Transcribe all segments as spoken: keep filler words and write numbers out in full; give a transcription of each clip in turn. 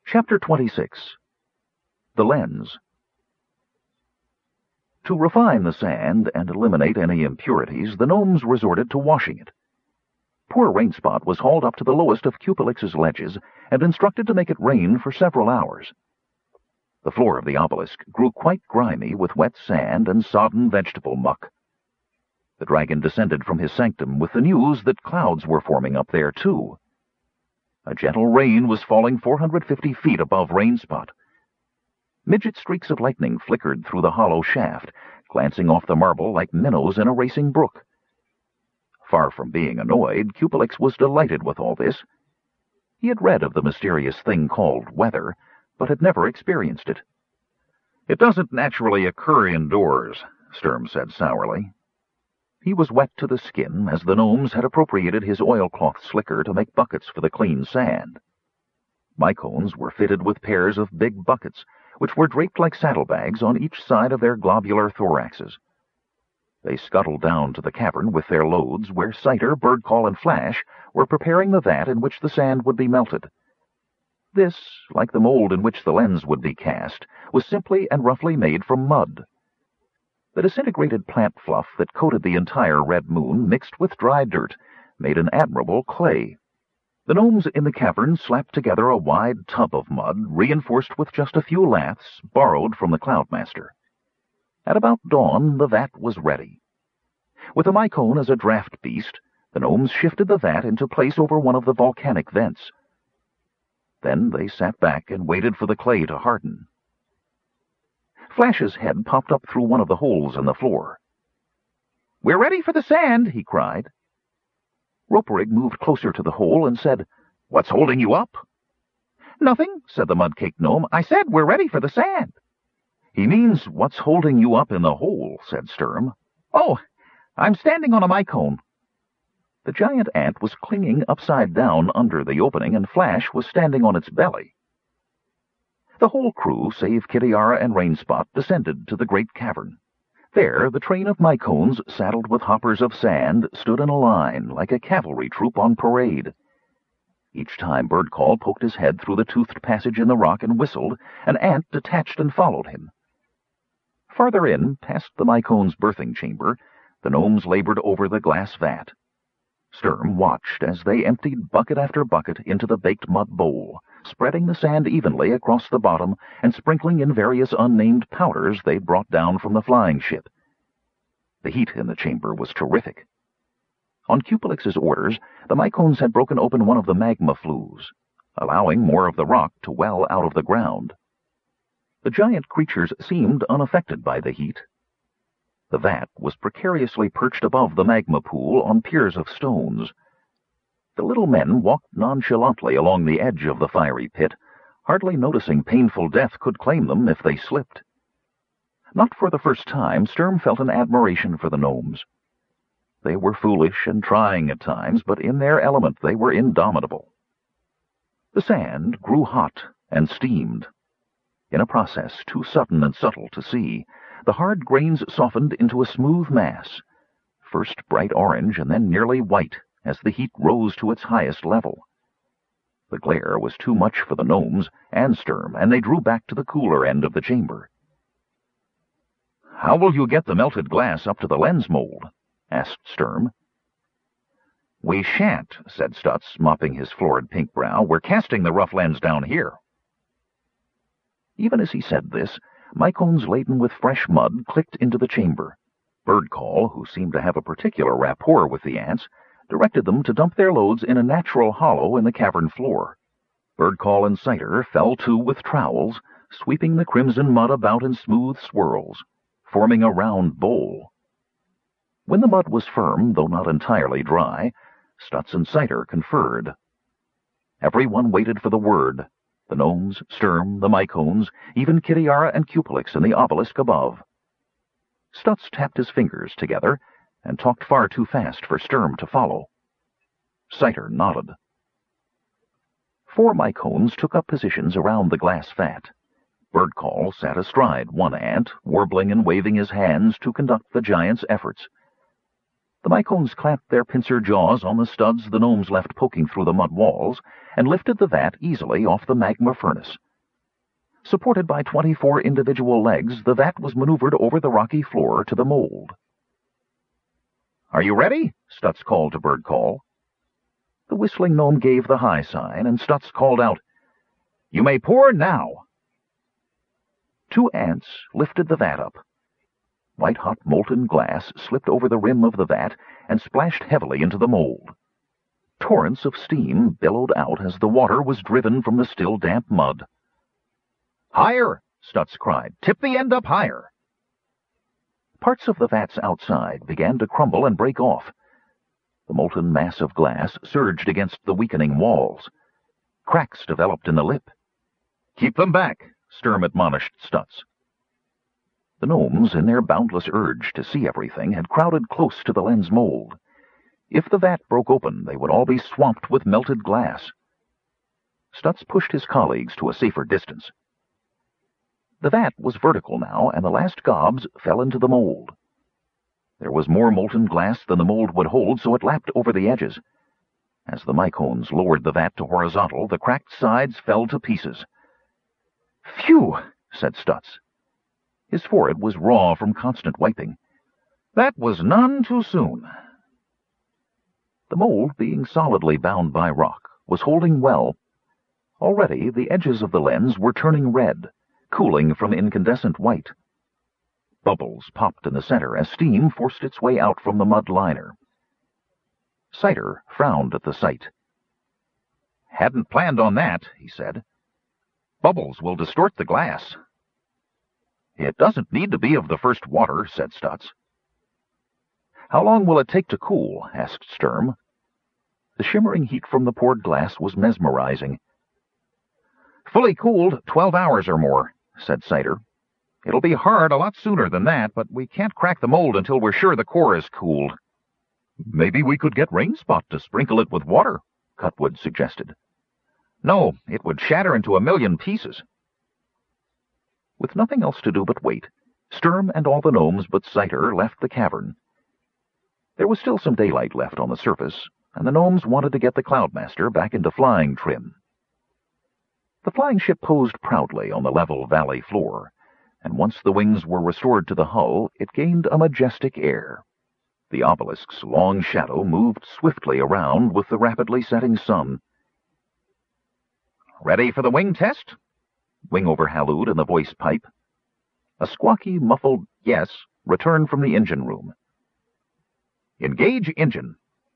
Chapter twenty-six. The Lens. To refine the sand and eliminate any impurities, the gnomes resorted to washing it. Poor Rainspot was hauled up to the lowest of Cupelix's ledges and instructed to make it rain for several hours. The floor of the obelisk grew quite grimy with wet sand and sodden vegetable muck. The dragon descended from his sanctum with the news that clouds were forming up there, too. A gentle rain was falling four hundred fifty feet above Rainspot. Midget streaks of lightning flickered through the hollow shaft, glancing off the marble like minnows in a racing brook. Far from being annoyed, Cupelix was delighted with all this. He had read of the mysterious thing called weather, but had never experienced it. "It doesn't naturally occur indoors," Sturm said sourly. He was wet to the skin, as the gnomes had appropriated his oilcloth slicker to make buckets for the clean sand. Mycones were fitted with pairs of big buckets, which were draped like saddlebags on each side of their globular thoraxes. They scuttled down to the cavern with their loads, where Cider, Birdcall, and Flash were preparing the vat in which the sand would be melted. This, like the mold in which the lens would be cast, was simply and roughly made from mud. The disintegrated plant fluff that coated the entire red moon, mixed with dry dirt, made an admirable clay. The gnomes in the cavern slapped together a wide tub of mud, reinforced with just a few laths borrowed from the Cloudmaster. At about dawn, the vat was ready. With the Mycone as a draft beast, the gnomes shifted the vat into place over one of the volcanic vents. Then they sat back and waited for the clay to harden. Flash's head popped up through one of the holes in the floor. "We're ready for the sand," he cried. Roperig moved closer to the hole and said, "What's holding you up?" "Nothing," said the Mudcake Gnome. "I said we're ready for the sand." "He means, what's holding you up in the hole," said Sturm. "Oh, I'm standing on a Mycone." The giant ant was clinging upside down under the opening, and Flash was standing on its belly. The whole crew, save Kitiara and Rainspot, descended to the great cavern. There, the train of Mycones, saddled with hoppers of sand, stood in a line, like a cavalry troop on parade. Each time Birdcall poked his head through the toothed passage in the rock and whistled, an ant detached and followed him. Farther in, past the Mycones' birthing chamber, the gnomes labored over the glass vat. Sturm watched as they emptied bucket after bucket into the baked mud bowl, spreading the sand evenly across the bottom and sprinkling in various unnamed powders they brought down from the flying ship. The heat in the chamber was terrific. On Cupelix's orders, the Mycones had broken open one of the magma flues, allowing more of the rock to well out of the ground. The giant creatures seemed unaffected by the heat. The vat was precariously perched above the magma pool on piers of stones. The little men walked nonchalantly along the edge of the fiery pit, hardly noticing painful death could claim them if they slipped. Not for the first time, Sturm felt an admiration for the gnomes. They were foolish and trying at times, but in their element they were indomitable. The sand grew hot and steamed. In a process too sudden and subtle to see, the hard grains softened into a smooth mass, first bright orange and then nearly white as the heat rose to its highest level. The glare was too much for the gnomes and Sturm, and they drew back to the cooler end of the chamber. "How will you get the melted glass up to the lens mold?" asked Sturm. "We shan't," said Stutz, mopping his florid pink brow. "We're casting the rough lens down here." Even as he said this, Mycones laden with fresh mud clicked into the chamber. Birdcall, who seemed to have a particular rapport with the ants, directed them to dump their loads in a natural hollow in the cavern floor. Birdcall and Cider fell to with trowels, sweeping the crimson mud about in smooth swirls, forming a round bowl. When the mud was firm, though not entirely dry, Stutz and Cider conferred. Everyone waited for the word. The gnomes, Sturm, the Mycones, even Kitiara and Cupelix in the obelisk above. Stutz tapped his fingers together and talked far too fast for Sturm to follow. Cider nodded. Four Mycones took up positions around the glass vat. Birdcall sat astride one ant, warbling and waving his hands to conduct the giant's efforts. The Mycones clamped their pincer jaws on the studs the gnomes left poking through the mud walls and lifted the vat easily off the magma furnace. Supported by twenty-four individual legs, the vat was maneuvered over the rocky floor to the mold. "Are you ready?" Stutz called to Birdcall. The whistling gnome gave the high sign, and Stutz called out, "You may pour now." Two ants lifted the vat up. White-hot molten glass slipped over the rim of the vat and splashed heavily into the mold. Torrents of steam billowed out as the water was driven from the still damp mud. "Higher!" Stutz cried. "Tip the end up higher!" Parts of the vats outside began to crumble and break off. The molten mass of glass surged against the weakening walls. Cracks developed in the lip. "Keep them back," Sturm admonished Stutz. The gnomes, in their boundless urge to see everything, had crowded close to the lens mold. If the vat broke open, they would all be swamped with melted glass. Stutz pushed his colleagues to a safer distance. The vat was vertical now, and the last gobs fell into the mold. There was more molten glass than the mold would hold, so it lapped over the edges. As the Mycones lowered the vat to horizontal, the cracked sides fell to pieces. "Phew!" said Stutz. His forehead was raw from constant wiping. "That was none too soon." The mold, being solidly bound by rock, was holding well. Already the edges of the lens were turning red, cooling from incandescent white. Bubbles popped in the center as steam forced its way out from the mud liner. Cider frowned at the sight. "Hadn't planned on that," he said. "Bubbles will distort the glass." "It doesn't need to be of the first water," said Stutz. "How long will it take to cool?" asked Sturm. The shimmering heat from the poured glass was mesmerizing. "Fully cooled, twelve hours or more," said Cider. "It'll be hard a lot sooner than that, but we can't crack the mold until we're sure the core is cooled." "Maybe we could get Rainspot to sprinkle it with water," Cutwood suggested. "No, it would shatter into a million pieces." With nothing else to do but wait, Sturm and all the gnomes but Cider left the cavern. There was still some daylight left on the surface, and the gnomes wanted to get the Cloudmaster back into flying trim. The flying ship posed proudly on the level valley floor, and once the wings were restored to the hull, it gained a majestic air. The obelisk's long shadow moved swiftly around with the rapidly setting sun. "Ready for the wing test?" Wingover hallooed in the voice pipe. A squawky, muffled "yes" returned from the engine room. "Engage engine."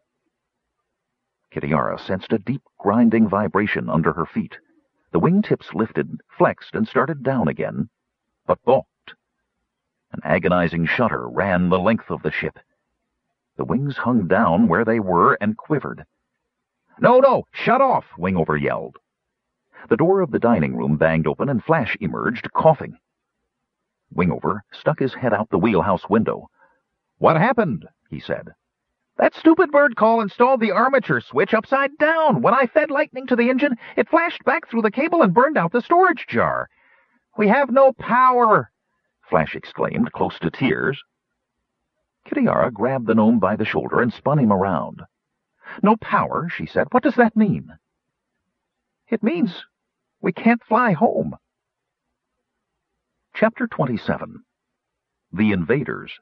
Kitiara sensed a deep, grinding vibration under her feet. The wingtips lifted, flexed, and started down again, but balked. An agonizing shudder ran the length of the ship. The wings hung down where they were and quivered. "No, no! Shut off!" Wingover yelled. The door of the dining room banged open and Flash emerged, coughing. Wingover stuck his head out the wheelhouse window. "What happened?" he said. "That stupid Birdcall installed the armature switch upside down. When I fed lightning to the engine, it flashed back through the cable and burned out the storage jar. We have no power!" Flash exclaimed, close to tears. Kitiara grabbed the gnome by the shoulder and spun him around. "No power," she said. "What does that mean?" "It means we can't fly home." Chapter twenty-seven. The Invaders.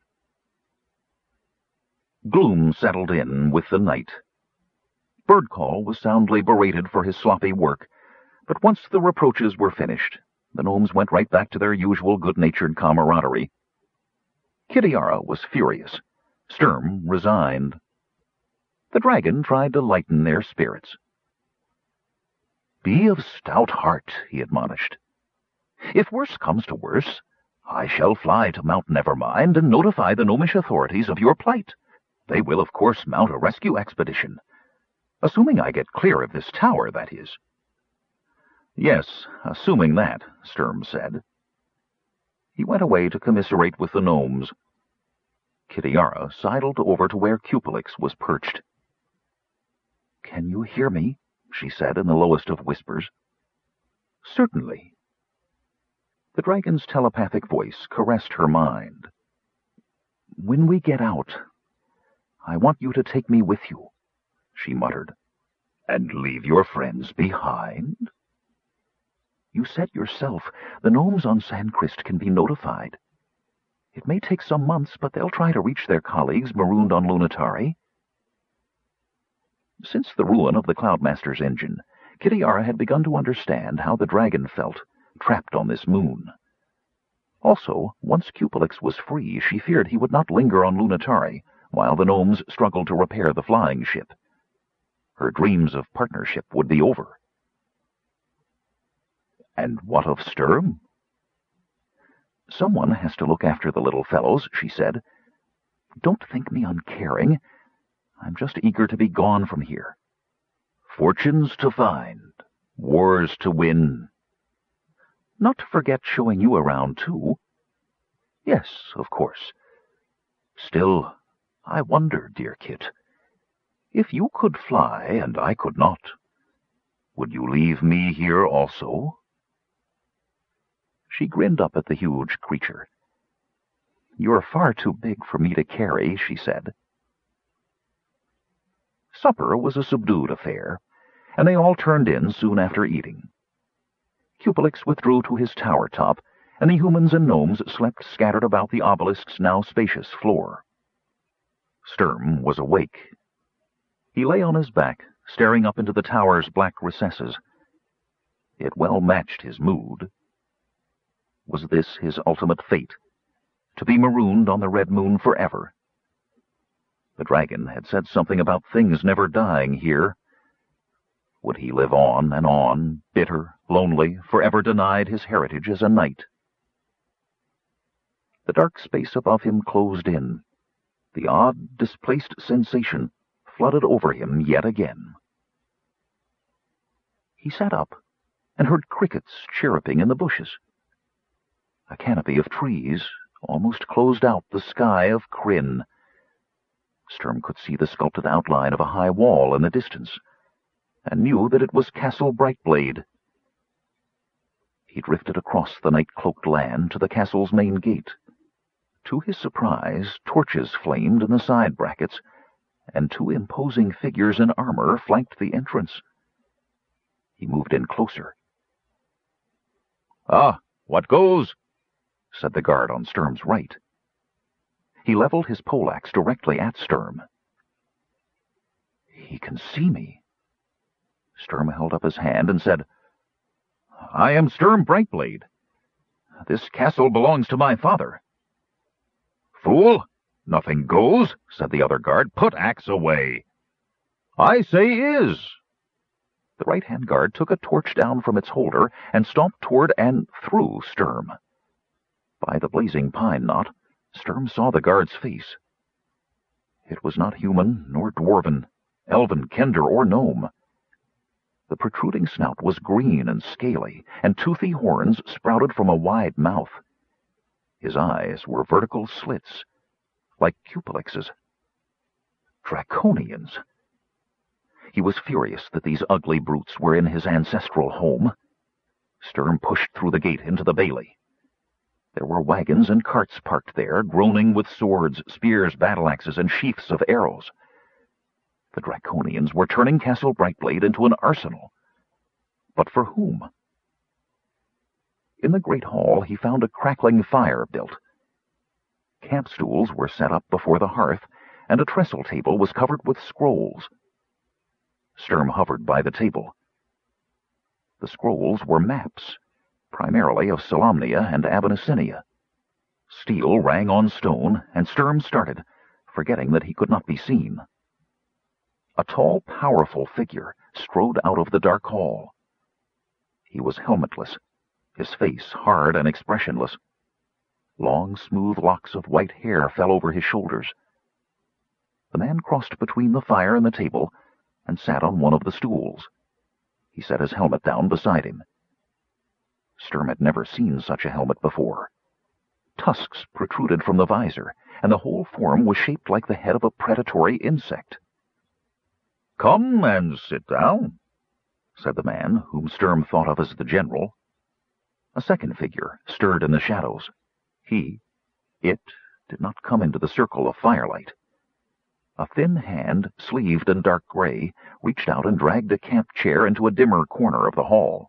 Gloom settled in with the night. Birdcall was soundly berated for his sloppy work, but once the reproaches were finished, the gnomes went right back to their usual good-natured camaraderie. Kitiara was furious. Sturm resigned. The dragon tried to lighten their spirits. "Be of stout heart," he admonished. "If worse comes to worse, I shall fly to Mount Nevermind and notify the gnomish authorities of your plight. They will, of course, mount a rescue expedition. Assuming I get clear of this tower, that is." "Yes, assuming that," Sturm said. He went away to commiserate with the gnomes. Kitiara sidled over to where Cupelix was perched. "Can you hear me?" she said in the lowest of whispers. "Certainly." The dragon's telepathic voice caressed her mind. "When we get out, I want you to take me with you, she muttered. And leave your friends behind? You said yourself the gnomes on Sandcrest can be notified. It may take some months, but they'll try to reach their colleagues marooned on Lunitari. Since the ruin of the Cloudmaster's engine, Kitiara had begun to understand how the dragon felt, trapped on this moon. Also, once Cupelix was free, she feared he would not linger on Lunitari while the gnomes struggled to repair the flying ship. Her dreams of partnership would be over. And what of Sturm? Someone has to look after the little fellows, she said. Don't think me uncaring. I'm just eager to be gone from here. Fortunes to find, wars to win. Not to forget showing you around, too. Yes, of course. Still, I wonder, dear Kit, if you could fly and I could not, would you leave me here also? She grinned up at the huge creature. You're far too big for me to carry, she said. Supper was a subdued affair, and they all turned in soon after eating. Cupelix withdrew to his tower top, and the humans and gnomes slept scattered about the obelisk's now spacious floor. Sturm was awake. He lay on his back, staring up into the tower's black recesses. It well matched his mood. Was this his ultimate fate, to be marooned on the Red Moon forever? The dragon had said something about things never dying here. Would he live on and on, bitter, lonely, forever denied his heritage as a knight? The dark space above him closed in. The odd, displaced sensation flooded over him yet again. He sat up and heard crickets chirruping in the bushes. A canopy of trees almost closed out the sky of Krynn. Sturm could see the sculpted outline of a high wall in the distance, and knew that it was Castle Brightblade. He drifted across the night-cloaked land to the castle's main gate. To his surprise, torches flamed in the side brackets, and two imposing figures in armor flanked the entrance. He moved in closer. "Ah, what goes?" said the guard on Sturm's right. He leveled his poleaxe directly at Sturm. "He can see me." Sturm held up his hand and said, "I am Sturm Brightblade. This castle belongs to my father." "Fool! Nothing goes," said the other guard. "Put axe away." "I say is." The right-hand guard took a torch down from its holder and stomped toward and through Sturm. By the blazing pine knot, Sturm saw the guard's face. It was not human, nor dwarven, elven, kender, or gnome. The protruding snout was green and scaly, and toothy horns sprouted from a wide mouth. His eyes were vertical slits, like Cupelix's. Draconians! He was furious that these ugly brutes were in his ancestral home. Sturm pushed through the gate into the bailey. There were wagons and carts parked there, groaning with swords, spears, battle-axes, and sheaths of arrows. The Draconians were turning Castle Brightblade into an arsenal. But for whom? In the great hall he found a crackling fire built. Camp stools were set up before the hearth, and a trestle table was covered with scrolls. Sturm hovered by the table. The scrolls were maps, primarily of Solamnia and Abyssinia. Steel rang on stone, and Sturm started, forgetting that he could not be seen. A tall, powerful figure strode out of the dark hall. He was helmetless, his face hard and expressionless. Long, smooth locks of white hair fell over his shoulders. The man crossed between the fire and the table and sat on one of the stools. He set his helmet down beside him. Sturm had never seen such a helmet before. Tusks protruded from the visor, and the whole form was shaped like the head of a predatory insect. "Come and sit down," said the man, whom Sturm thought of as the general. A second figure stirred in the shadows. He, it, did not come into the circle of firelight. A thin hand, sleeved in dark gray, reached out and dragged a camp chair into a dimmer corner of the hall.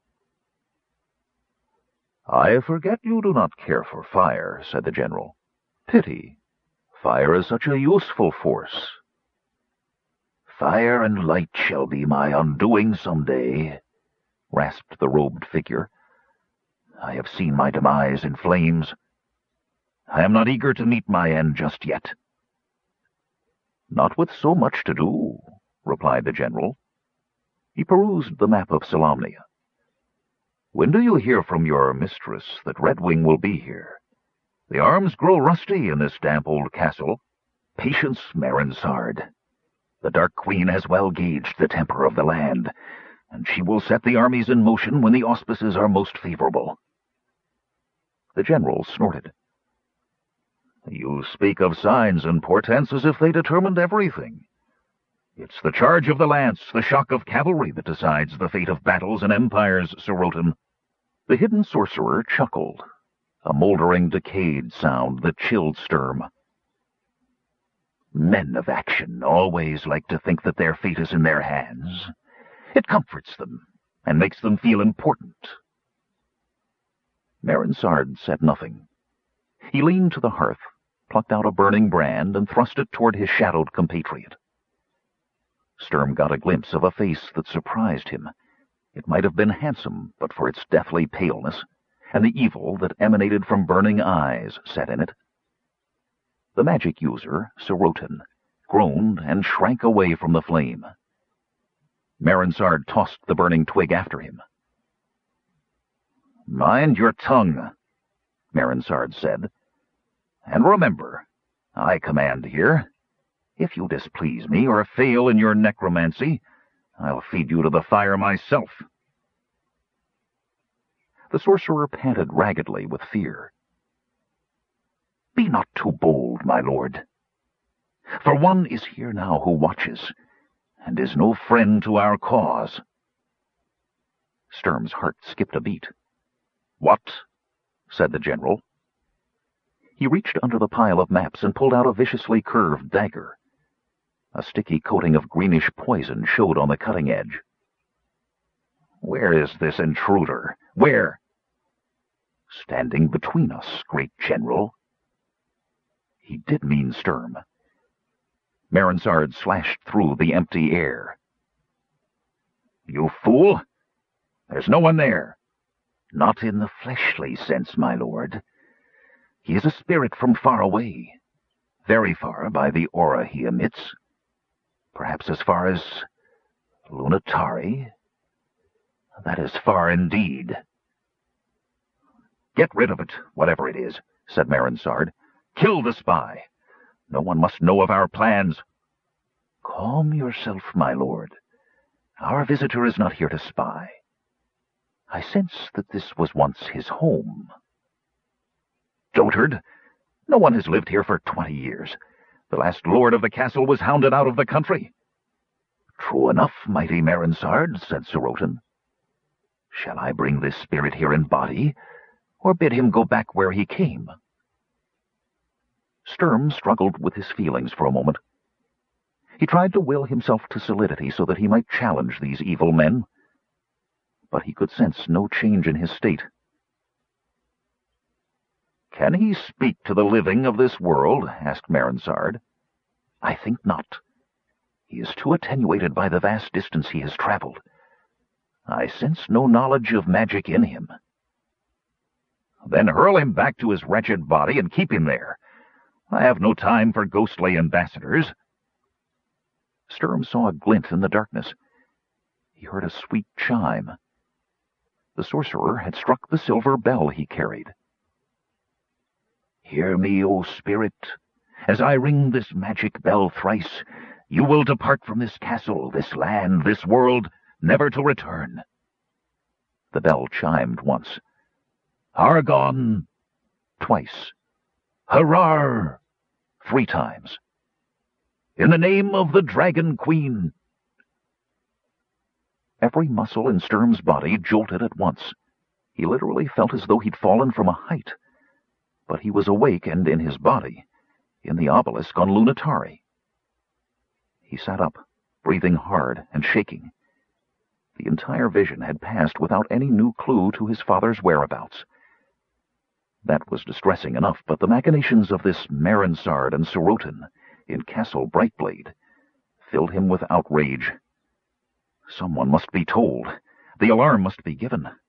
"I forget you do not care for fire," said the general. "Pity. Fire is such a useful force." "Fire and light shall be my undoing some day," rasped the robed figure. "I have seen my demise in flames. I am not eager to meet my end just yet." "Not with so much to do," replied the general. He perused the map of Solamnia. "When do you hear from your mistress that Redwing will be here? The arms grow rusty in this damp old castle. Patience, Merinsard. The Dark Queen has well gauged the temper of the land, and she will set the armies in motion when the auspices are most favorable." The general snorted. "You speak of signs and portents as if they determined everything. It's the charge of the lance, the shock of cavalry, that decides the fate of battles and empires, Sorotan." The hidden sorcerer chuckled, a moldering, decayed sound that chilled Sturm. "Men of action always like to think that their fate is in their hands. It comforts them and makes them feel important." Merinsard said nothing. He leaned to the hearth, plucked out a burning brand, and thrust it toward his shadowed compatriot. Sturm got a glimpse of a face that surprised him. It might have been handsome, but for its deathly paleness, and the evil that emanated from burning eyes set in it. The magic user, Sorotan, groaned and shrank away from the flame. Merinsard tossed the burning twig after him. "Mind your tongue," Merinsard said. "And remember, I command here. If you displease me or fail in your necromancy, I'll feed you to the fire myself." The sorcerer panted raggedly with fear. "Be not too bold, my lord. For one is here now who watches, and is no friend to our cause." Sturm's heart skipped a beat. "What?" said the general. He reached under the pile of maps and pulled out a viciously curved dagger. A sticky coating of greenish poison showed on the cutting edge. "Where is this intruder? Where?" "Standing between us, great general." He did mean Sturm. Merinsard slashed through the empty air. "You fool! There's no one there." "Not in the fleshly sense, my lord. He is a spirit from far away, very far by the aura he emits. Perhaps as far as Lunatari. That is far indeed." "Get rid of it, whatever it is," said Merinsard. "Kill the spy. No one must know of our plans." "Calm yourself, my lord. Our visitor is not here to spy. I sense that this was once his home." "Dotard! No one has lived here for twenty years. The last lord of the castle was hounded out of the country." "True enough, mighty Merinsard," said Sorotan. "Shall I bring this spirit here in body, or bid him go back where he came?" Sturm struggled with his feelings for a moment. He tried to will himself to solidity so that he might challenge these evil men, but he could sense no change in his state. "Can he speak to the living of this world?" asked Merinsard. "I think not. He is too attenuated by the vast distance he has traveled. I sense no knowledge of magic in him." "Then hurl him back to his wretched body and keep him there. I have no time for ghostly ambassadors." Sturm saw a glint in the darkness. He heard a sweet chime. The sorcerer had struck the silver bell he carried. "Hear me, O spirit. As I ring this magic bell thrice, you will depart from this castle, this land, this world, never to return." The bell chimed once. "Argon!" twice. "Hurrah!" three times. "In the name of the Dragon Queen!" Every muscle in Sturm's body jolted at once. He literally felt as though he'd fallen from a height. But he was awake and in his body, in the obelisk on Lunatari. He sat up, breathing hard and shaking. The entire vision had passed without any new clue to his father's whereabouts. That was distressing enough, but the machinations of this Merinsard and Sorotan in Castle Brightblade filled him with outrage. Someone must be told. The alarm must be given.